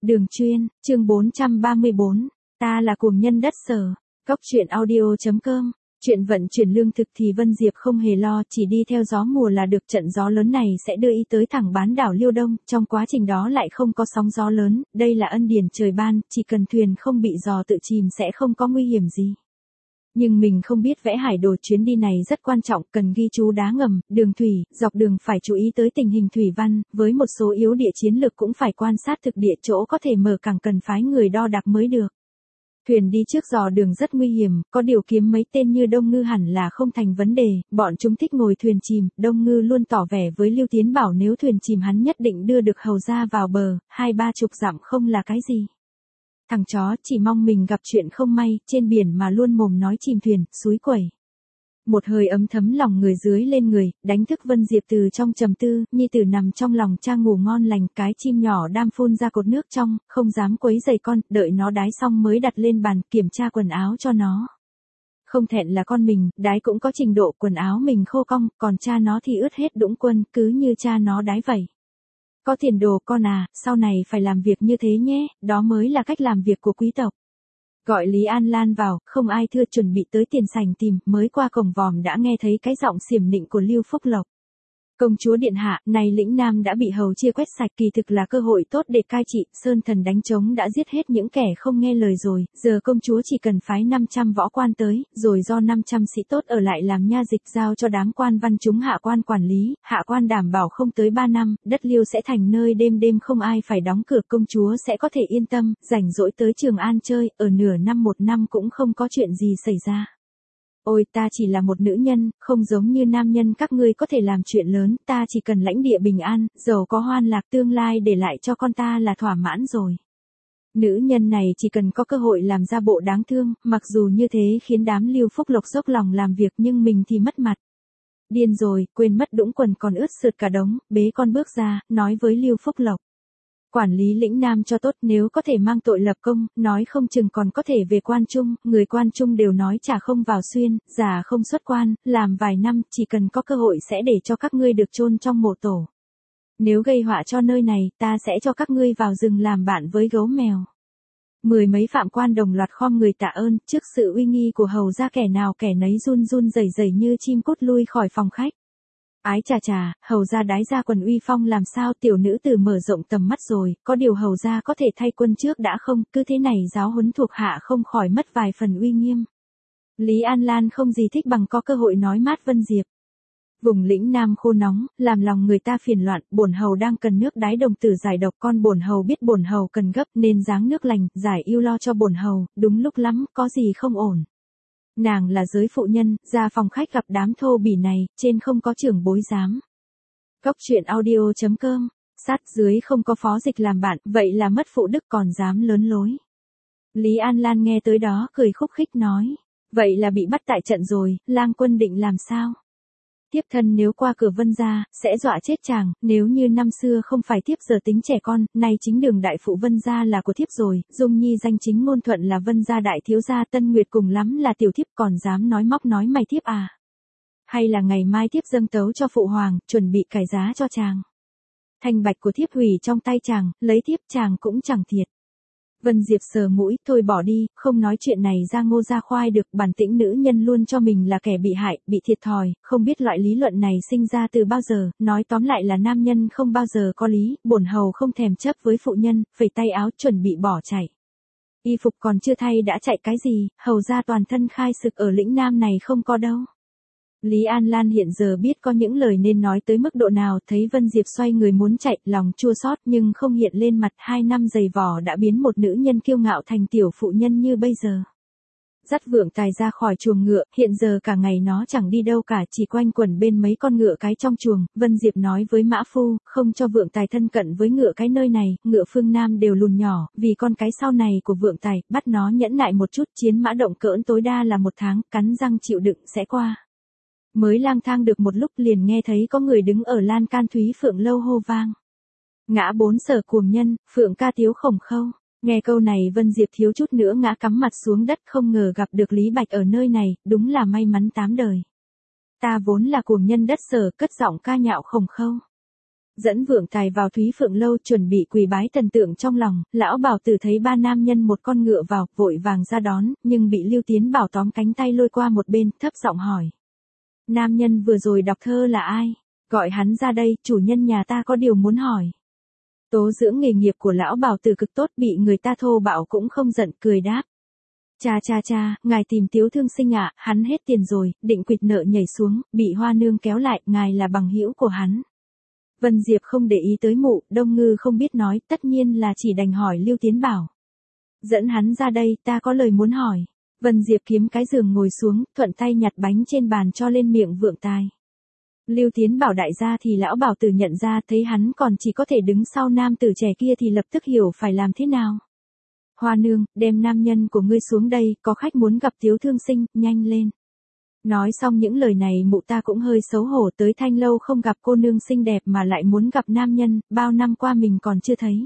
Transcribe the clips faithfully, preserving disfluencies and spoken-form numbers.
Đường chuyên, chương bốn trăm ba mươi bốn, ta là cuồng nhân đất Sở. Cốc truyện audio chấm com. Chuyện vận chuyển lương thực thì Vân Diệp không hề lo, chỉ đi theo gió mùa là được. Trận gió lớn này sẽ đưa y tới thẳng bán đảo Liêu Đông, trong quá trình đó lại không có sóng gió lớn, đây là ân điển trời ban, chỉ cần thuyền không bị gió tự chìm sẽ không có nguy hiểm gì. Nhưng mình không biết vẽ hải đồ, chuyến đi này rất quan trọng, cần ghi chú đá ngầm, đường thủy, dọc đường phải chú ý tới tình hình thủy văn, với một số yếu địa chiến lược cũng phải quan sát thực địa, chỗ có thể mở cảng cần phái người đo đạc mới được. Thuyền đi trước dò đường rất nguy hiểm, có điều kiếm mấy tên như Đông Ngư hẳn là không thành vấn đề, bọn chúng thích ngồi thuyền chìm. Đông Ngư luôn tỏ vẻ với Lưu Tiến bảo nếu thuyền chìm hắn nhất định đưa được hầu ra vào bờ, hai ba chục dặm không là cái gì. Thằng chó chỉ mong mình gặp chuyện không may, trên biển mà luôn mồm nói chìm thuyền, xúi quẩy. Một hơi ấm thấm lòng người dưới lên người, đánh thức Vân Diệp từ trong trầm tư. Nhi tử nằm trong lòng cha ngủ ngon lành, cái chim nhỏ đam phun ra cột nước trong, không dám quấy rầy con, đợi nó đái xong mới đặt lên bàn, kiểm tra quần áo cho nó. Không thẹn là con mình, đái cũng có trình độ, quần áo mình khô cong, còn cha nó thì ướt hết đũng quân, cứ như cha nó đái vậy. Có tiền đồ con à, sau này phải làm việc như thế nhé, đó mới là cách làm việc của quý tộc. Gọi Lý An Lan vào, không ai thưa, chuẩn bị tới tiền sảnh tìm, mới qua cổng vòm đã nghe thấy cái giọng xiểm nịnh của Lưu Phúc Lộc. Công chúa điện hạ, này lĩnh Nam đã bị hầu chia quét sạch, kỳ thực là cơ hội tốt để cai trị, Sơn Thần đánh trống đã giết hết những kẻ không nghe lời rồi, giờ công chúa chỉ cần phái năm trăm võ quan tới, rồi do năm trăm sĩ tốt ở lại làm nha dịch, giao cho đám quan văn chúng hạ quan quản lý, hạ quan đảm bảo không tới ba năm, đất Liêu sẽ thành nơi đêm đêm không ai phải đóng cửa, công chúa sẽ có thể yên tâm, rảnh rỗi tới Trường An chơi, ở nửa năm một năm cũng không có chuyện gì xảy ra. Ôi, ta chỉ là một nữ nhân, không giống như nam nhân các ngươi có thể làm chuyện lớn, ta chỉ cần lãnh địa bình an, giàu có hoan lạc, tương lai để lại cho con ta là thỏa mãn rồi. Nữ nhân này chỉ cần có cơ hội làm ra bộ đáng thương, mặc dù như thế khiến đám Lưu Phúc Lộc dốc lòng làm việc nhưng mình thì mất mặt. Điên rồi, quên mất đũng quần còn ướt sượt cả đống, bế con bước ra, nói với Lưu Phúc Lộc. Quản lý lĩnh Nam cho tốt, nếu có thể mang tội lập công, nói không chừng còn có thể về quan trung, người quan trung đều nói trả không vào xuyên, già không xuất quan, làm vài năm, chỉ cần có cơ hội sẽ để cho các ngươi được chôn trong mộ tổ. Nếu gây họa cho nơi này, ta sẽ cho các ngươi vào rừng làm bạn với gấu mèo. Mười mấy phạm quan đồng loạt khom người tạ ơn, trước sự uy nghi của hầu ra kẻ nào kẻ nấy run run rẩy rẩy như chim cút lui khỏi phòng khách. Ái chà chà, hầu gia đái ra quần uy phong làm sao, tiểu nữ tử mở rộng tầm mắt rồi, có điều hầu gia có thể thay quân trước đã không, cứ thế này giáo huấn thuộc hạ không khỏi mất vài phần uy nghiêm. Lý An Lan không gì thích bằng có cơ hội nói mát Vân Diệp. Vùng lĩnh Nam khô nóng, làm lòng người ta phiền loạn, bổn hầu đang cần nước đái đồng tử giải độc, con bổn hầu biết bổn hầu cần gấp nên giáng nước lành, giải ưu lo cho bổn hầu, đúng lúc lắm, có gì không ổn. Nàng là giới phụ nhân, ra phòng khách gặp đám thô bỉ này, trên không có trưởng bối giám. Cốc truyện audio chấm com, sát dưới không có phó dịch làm bạn, vậy là mất phụ đức còn dám lớn lối. Lý An Lan nghe tới đó cười khúc khích nói, vậy là bị bắt tại trận rồi, lang quân định làm sao? Tiếp thân nếu qua cửa Vân gia, sẽ dọa chết chàng, nếu như năm xưa không phải thiếp giờ tính trẻ con, nay chính đường đại phụ Vân gia là của thiếp rồi, Dung Nhi danh chính ngôn thuận là Vân gia đại thiếu gia, Tân Nguyệt cùng lắm là tiểu thiếp, còn dám nói móc nói mày thiếp à? Hay là ngày mai thiếp dâng tấu cho phụ hoàng, chuẩn bị cải giá cho chàng. Thanh bạch của thiếp hủy trong tay chàng, lấy thiếp chàng cũng chẳng thiệt. Vân Diệp sờ mũi, thôi bỏ đi, không nói chuyện này ra ngô ra khoai được, bản tĩnh nữ nhân luôn cho mình là kẻ bị hại, bị thiệt thòi, không biết loại lý luận này sinh ra từ bao giờ, nói tóm lại là nam nhân không bao giờ có lý, bổn hầu không thèm chấp với phụ nhân, phẩy tay áo chuẩn bị bỏ chạy. Y phục còn chưa thay đã chạy cái gì, hầu ra toàn thân khai sực ở lĩnh Nam này không có đâu. Lý An Lan hiện giờ biết có những lời nên nói tới mức độ nào, thấy Vân Diệp xoay người muốn chạy, lòng chua xót nhưng không hiện lên mặt, hai năm giày vò đã biến một nữ nhân kiêu ngạo thành tiểu phụ nhân như bây giờ. Dắt Vượng Tài ra khỏi chuồng ngựa, hiện giờ cả ngày nó chẳng đi đâu cả, chỉ quanh quẩn bên mấy con ngựa cái trong chuồng. Vân Diệp nói với mã phu, không cho Vượng Tài thân cận với ngựa cái nơi này, ngựa phương Nam đều lùn nhỏ, vì con cái sau này của Vượng Tài, bắt nó nhẫn nại một chút, chiến mã động cỡn tối đa là một tháng, cắn răng chịu đựng sẽ qua. Mới lang thang được một lúc liền nghe thấy có người đứng ở lan can Thúy Phượng lâu hô vang. Ngã bốn Sở cuồng nhân, Phượng ca tiếu khổng khâu. Nghe câu này Vân Diệp thiếu chút nữa ngã cắm mặt xuống đất, không ngờ gặp được Lý Bạch ở nơi này, đúng là may mắn tám đời. Ta vốn là cuồng nhân đất Sở, cất giọng ca nhạo khổng khâu. Dẫn Vượng Tài vào Thúy Phượng lâu chuẩn bị quỳ bái thần tượng trong lòng, lão Bảo Tử thấy ba nam nhân một con ngựa vào, vội vàng ra đón, nhưng bị Lưu Tiến Bảo tóm cánh tay lôi qua một bên, thấp giọng hỏi. Nam nhân vừa rồi đọc thơ là ai? Gọi hắn ra đây, chủ nhân nhà ta có điều muốn hỏi. Tố dưỡng nghề nghiệp của lão Bảo Tử cực tốt, bị người ta thô bạo cũng không giận, cười đáp. Cha cha cha, ngài tìm Tiếu Thương Sinh ạ, à, hắn hết tiền rồi, định quỵt nợ nhảy xuống, bị Hoa Nương kéo lại, ngài là bằng hữu của hắn. Vân Diệp không để ý tới mụ, Đông Ngư không biết nói, tất nhiên là chỉ đành hỏi Lưu Tiến Bảo. Dẫn hắn ra đây, ta có lời muốn hỏi. Vân Diệp kiếm cái giường ngồi xuống, thuận tay nhặt bánh trên bàn cho lên miệng Vượng Tài. Lưu Tiến Bảo đại gia thì lão Bảo Tử nhận ra, thấy hắn còn chỉ có thể đứng sau nam tử trẻ kia thì lập tức hiểu phải làm thế nào. Hoa Nương, đem nam nhân của ngươi xuống đây, có khách muốn gặp Tiếu Thương Sinh, nhanh lên. Nói xong những lời này mụ ta cũng hơi xấu hổ, tới thanh lâu không gặp cô nương xinh đẹp mà lại muốn gặp nam nhân, bao năm qua mình còn chưa thấy.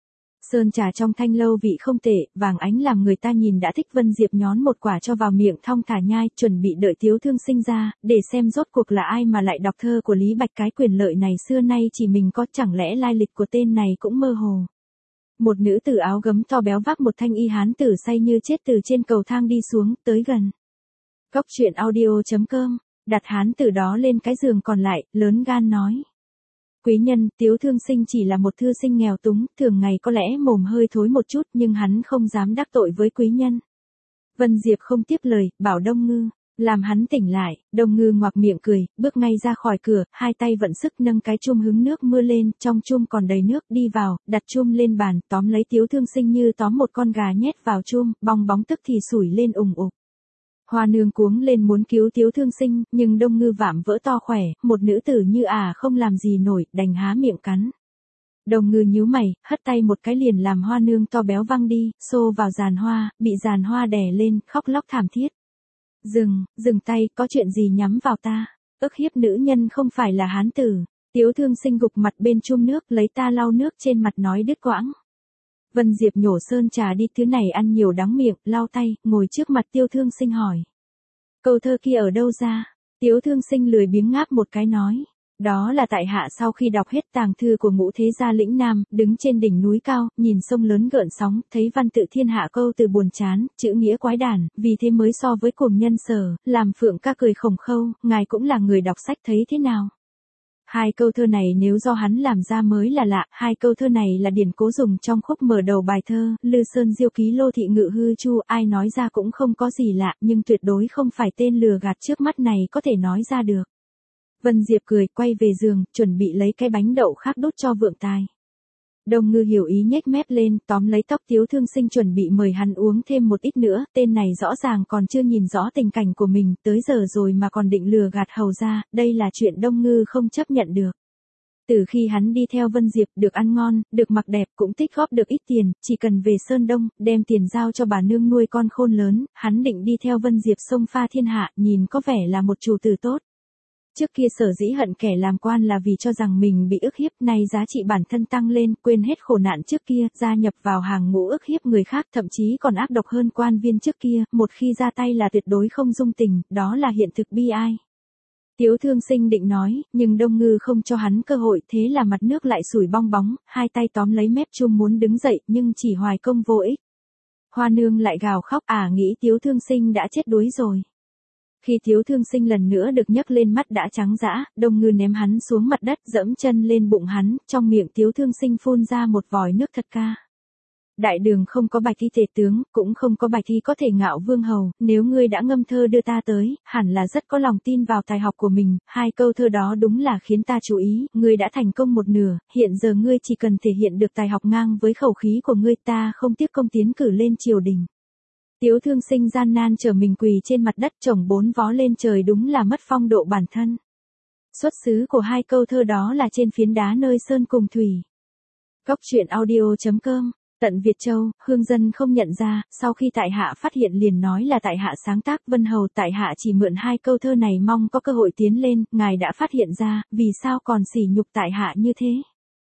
Sơn trà trong thanh lâu vị không tệ, vàng ánh làm người ta nhìn đã thích. Vân Diệp nhón một quả cho vào miệng thong thả nhai, chuẩn bị đợi Tiếu Thương Sinh ra, để xem rốt cuộc là ai mà lại đọc thơ của Lý Bạch. Cái quyền lợi này xưa nay chỉ mình có, chẳng lẽ lai lịch của tên này cũng mơ hồ. Một nữ tử áo gấm to béo vác một thanh y hán tử say như chết từ trên cầu thang đi xuống, tới gần. Cốc truyện audio chấm com, đặt hán tử đó lên cái giường còn lại, lớn gan nói. Quý nhân, Tiếu Thương Sinh chỉ là một thư sinh nghèo túng, thường ngày có lẽ mồm hơi thối một chút nhưng hắn không dám đắc tội với quý nhân. Vân Diệp không tiếp lời, bảo Đông Ngư, làm hắn tỉnh lại. Đông Ngư ngoạc miệng cười, bước ngay ra khỏi cửa, hai tay vận sức nâng cái chum hứng nước mưa lên, trong chum còn đầy nước, đi vào, đặt chum lên bàn, tóm lấy Tiếu Thương Sinh như tóm một con gà nhét vào chum, bong bóng tức thì sủi lên ùng ục. Hoa Nương cuống lên muốn cứu Tiếu Thương Sinh, nhưng Đông Ngư vạm vỡ to khỏe, một nữ tử như à không làm gì nổi, đành há miệng cắn. Đông Ngư nhíu mày, hất tay một cái liền làm Hoa Nương to béo văng đi, xô vào giàn hoa, bị giàn hoa đè lên, khóc lóc thảm thiết. Dừng, dừng tay, có chuyện gì nhắm vào ta? Ức hiếp nữ nhân không phải là hán tử. Tiếu Thương Sinh gục mặt bên chum nước, lấy ta lau nước trên mặt nói đứt quãng. Vân Diệp nhổ sơn trà đi, thứ này ăn nhiều đắng miệng, lau tay, ngồi trước mặt Tiếu Thương Sinh hỏi. Câu thơ kia ở đâu ra? Tiếu Thương Sinh lười biếng ngáp một cái nói. Đó là tại hạ sau khi đọc hết tàng thư của Ngũ Thế Gia lĩnh Nam, đứng trên đỉnh núi cao, nhìn sông lớn gợn sóng, thấy văn tự thiên hạ câu từ buồn chán, chữ nghĩa quái đản, vì thế mới so với cuồng nhân Sở, làm Phượng ca cười khổng khâu, ngài cũng là người đọc sách thấy thế nào? Hai câu thơ này nếu do hắn làm ra mới là lạ, hai câu thơ này là điển cố dùng trong khúc mở đầu bài thơ, Lư Sơn Diêu Ký Lô Thị Ngự Hư Chu, ai nói ra cũng không có gì lạ, nhưng tuyệt đối không phải tên lừa gạt trước mắt này có thể nói ra được. Vân Diệp cười, quay về giường, chuẩn bị lấy cái bánh đậu khác đút cho Vượng Tài. Đông Ngư hiểu ý nhếch mép lên, tóm lấy tóc Tiếu Thương Sinh chuẩn bị mời hắn uống thêm một ít nữa, tên này rõ ràng còn chưa nhìn rõ tình cảnh của mình, tới giờ rồi mà còn định lừa gạt hầu ra, đây là chuyện Đông Ngư không chấp nhận được. Từ khi hắn đi theo Vân Diệp, được ăn ngon, được mặc đẹp, cũng tích góp được ít tiền, chỉ cần về Sơn Đông, đem tiền giao cho bà nương nuôi con khôn lớn, hắn định đi theo Vân Diệp xông pha thiên hạ, nhìn có vẻ là một chủ tử tốt. Trước kia sở dĩ hận kẻ làm quan là vì cho rằng mình bị ức hiếp, nay giá trị bản thân tăng lên, quên hết khổ nạn trước kia, gia nhập vào hàng ngũ ức hiếp người khác, thậm chí còn ác độc hơn quan viên trước kia, một khi ra tay là tuyệt đối không dung tình, đó là hiện thực bi ai. Tiếu Thương Sinh định nói, nhưng Đông Ngư không cho hắn cơ hội, thế là mặt nước lại sủi bong bóng, hai tay tóm lấy mép chum muốn đứng dậy, nhưng chỉ hoài công vô ích. Hoa Nương lại gào khóc, à nghĩ Tiếu Thương Sinh đã chết đuối rồi. Khi Tiếu Thương Sinh lần nữa được nhấc lên, mắt đã trắng dã, Đông Ngư ném hắn xuống mặt đất, dẫm chân lên bụng hắn, trong miệng Tiếu Thương Sinh phun ra một vòi nước thật ca. Đại đường không có bạch y tể tướng, cũng không có bạch y có thể ngạo vương hầu, nếu ngươi đã ngâm thơ đưa ta tới, hẳn là rất có lòng tin vào tài học của mình, hai câu thơ đó đúng là khiến ta chú ý, ngươi đã thành công một nửa, hiện giờ ngươi chỉ cần thể hiện được tài học ngang với khẩu khí của ngươi, ta không tiếc công tiến cử lên triều đình. Tiếu Thương Sinh gian nan trở mình quỳ trên mặt đất, chổng bốn vó lên trời, đúng là mất phong độ bản thân. Xuất xứ của hai câu thơ đó là trên phiến đá nơi sơn cùng thủy. Cốc truyện audio chấm com, tận Việt Châu, hương dân không nhận ra, sau khi tại hạ phát hiện liền nói là tại hạ sáng tác. Vân hầu, tại hạ chỉ mượn hai câu thơ này mong có cơ hội tiến lên, ngài đã phát hiện ra, vì sao còn sỉ nhục tại hạ như thế?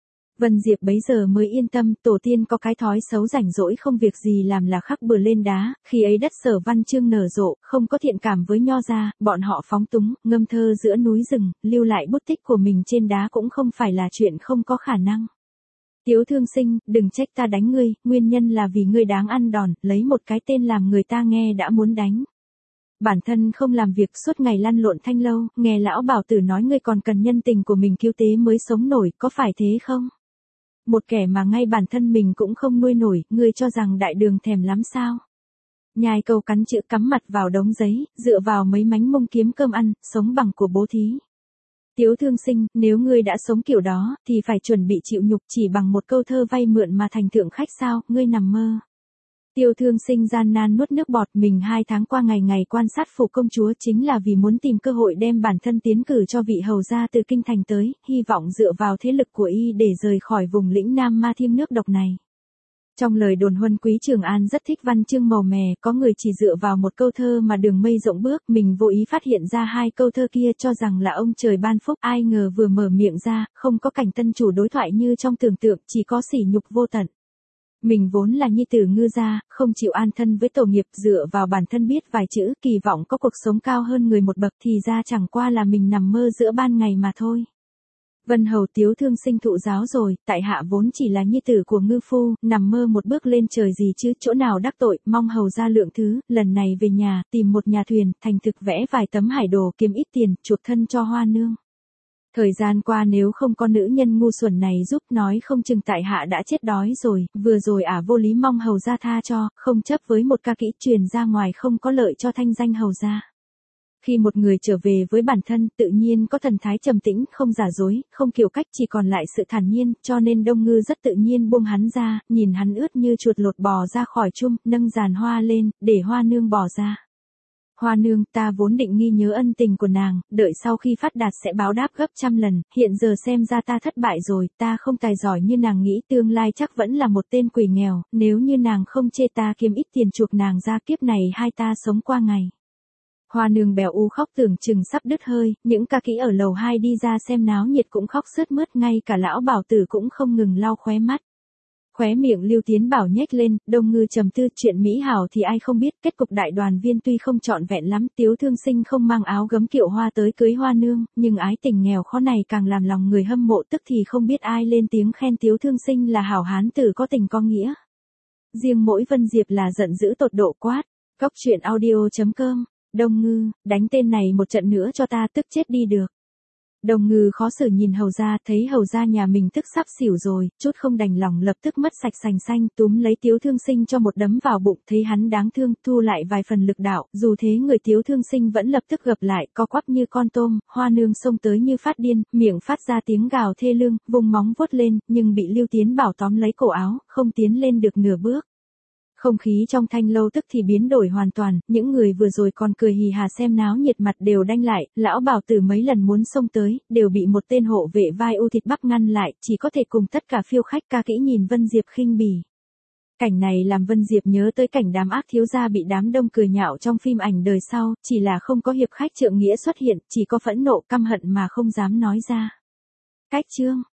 Vân Diệp bấy giờ mới yên tâm, tổ tiên có cái thói xấu rảnh rỗi không việc gì làm là khắc bừa lên đá, khi ấy đất Sở Văn Chương nở rộ, không có thiện cảm với nho gia, bọn họ phóng túng, ngâm thơ giữa núi rừng, lưu lại bút tích của mình trên đá cũng không phải là chuyện không có khả năng. Tiếu Thương Sinh, đừng trách ta đánh ngươi, nguyên nhân là vì ngươi đáng ăn đòn, lấy một cái tên làm người ta nghe đã muốn đánh. Bản thân không làm việc suốt ngày lăn lộn thanh lâu, nghe lão bảo tử nói ngươi còn cần nhân tình của mình cứu tế mới sống nổi, có phải thế không? Một kẻ mà ngay bản thân mình cũng không nuôi nổi, ngươi cho rằng đại đường thèm lắm sao? Nhai câu cắn chữ cắm mặt vào đống giấy, dựa vào mấy mánh mông kiếm cơm ăn, sống bằng của bố thí. Tiếu Thương Sinh, nếu ngươi đã sống kiểu đó, thì phải chuẩn bị chịu nhục chỉ bằng một câu thơ vay mượn mà thành thượng khách sao, ngươi nằm mơ. Tiêu Thương Sinh gian nan nuốt nước bọt, mình hai tháng qua ngày ngày quan sát phủ công chúa chính là vì muốn tìm cơ hội đem bản thân tiến cử cho vị hầu gia từ kinh thành tới, hy vọng dựa vào thế lực của y để rời khỏi vùng lĩnh Nam Ma Thiêm nước độc này. Trong lời đồn Huân Quý Trường An rất thích văn chương màu mè, có người chỉ dựa vào một câu thơ mà đường mây rộng bước, mình vô ý phát hiện ra hai câu thơ kia cho rằng là ông trời ban phúc, ai ngờ vừa mở miệng ra, không có cảnh tân chủ đối thoại như trong tưởng tượng, chỉ có sỉ nhục vô tận. Mình vốn là nhi tử ngư gia, không chịu an thân với tổ nghiệp, dựa vào bản thân biết vài chữ, kỳ vọng có cuộc sống cao hơn người một bậc, thì ra chẳng qua là mình nằm mơ giữa ban ngày mà thôi. Vân hầu Tiếu Thương Sinh thụ giáo rồi, tại hạ vốn chỉ là nhi tử của ngư phu, nằm mơ một bước lên trời gì chứ, chỗ nào đắc tội, mong hầu ra lượng thứ, lần này về nhà, tìm một nhà thuyền, thành thực vẽ vài tấm hải đồ, kiếm ít tiền, chuộc thân cho Hoa Nương. Thời gian qua nếu không có nữ nhân ngu xuẩn này giúp, nói không chừng tại hạ đã chết đói rồi, vừa rồi ả vô lý mong hầu gia tha cho, không chấp với một ca kỹ truyền ra ngoài không có lợi cho thanh danh hầu gia. Khi một người trở về với bản thân, tự nhiên có thần thái trầm tĩnh, không giả dối, không kiêu cách, chỉ còn lại sự thản nhiên, cho nên Đông Ngư rất tự nhiên buông hắn ra, nhìn hắn ướt như chuột lột bò ra khỏi chum, nâng giàn hoa lên, để Hoa Nương bỏ ra. Hoa Nương, ta vốn định nghi nhớ ân tình của nàng, đợi sau khi phát đạt sẽ báo đáp gấp trăm lần, hiện giờ xem ra ta thất bại rồi, ta không tài giỏi như nàng nghĩ, tương lai chắc vẫn là một tên quỷ nghèo, nếu như nàng không chê ta kiếm ít tiền chuộc nàng ra, kiếp này hai ta sống qua ngày. Hoa Nương bèo u khóc tưởng chừng sắp đứt hơi, những ca kỹ ở lầu hai đi ra xem náo nhiệt cũng khóc sướt mướt, ngay cả lão bảo tử cũng không ngừng lau khóe mắt. Khóe miệng Lưu Tiến Bảo nhếch lên, Đông Ngư trầm tư, chuyện mỹ hảo thì ai không biết, kết cục đại đoàn viên tuy không trọn vẹn lắm, Tiếu Thương Sinh không mang áo gấm kiệu hoa tới cưới Hoa Nương, nhưng ái tình nghèo khó này càng làm lòng người hâm mộ, tức thì không biết ai lên tiếng khen Tiếu Thương Sinh là hảo hán tử có tình có nghĩa. Riêng mỗi Vân Diệp là giận dữ tột độ quát, cóc truyện audio chấm com, Đông Ngư, đánh tên này một trận nữa cho ta, tức chết đi được. Đông Ngư khó xử nhìn hầu gia, thấy hầu gia nhà mình tức sắp xỉu rồi, chút không đành lòng lập tức mất sạch sành xanh, túm lấy Tiếu Thương Sinh cho một đấm vào bụng, thấy hắn đáng thương, thu lại vài phần lực đạo, dù thế người Tiếu Thương Sinh vẫn lập tức gập lại, co quắp như con tôm, Hoa Nương xông tới như phát điên, miệng phát ra tiếng gào thê lương, vùng móng vuốt lên, nhưng bị Lưu Tiến Bảo tóm lấy cổ áo, không tiến lên được nửa bước. Không khí trong thanh lâu tức thì biến đổi hoàn toàn, những người vừa rồi còn cười hì hà xem náo nhiệt mặt đều đanh lại, lão bảo tử mấy lần muốn xông tới, đều bị một tên hộ vệ vai u thịt bắp ngăn lại, chỉ có thể cùng tất cả phiêu khách ca kỹ nhìn Vân Diệp khinh bỉ. Cảnh này làm Vân Diệp nhớ tới cảnh đám ác thiếu gia bị đám đông cười nhạo trong phim ảnh đời sau, chỉ là không có hiệp khách trượng nghĩa xuất hiện, chỉ có phẫn nộ căm hận mà không dám nói ra. Cách chương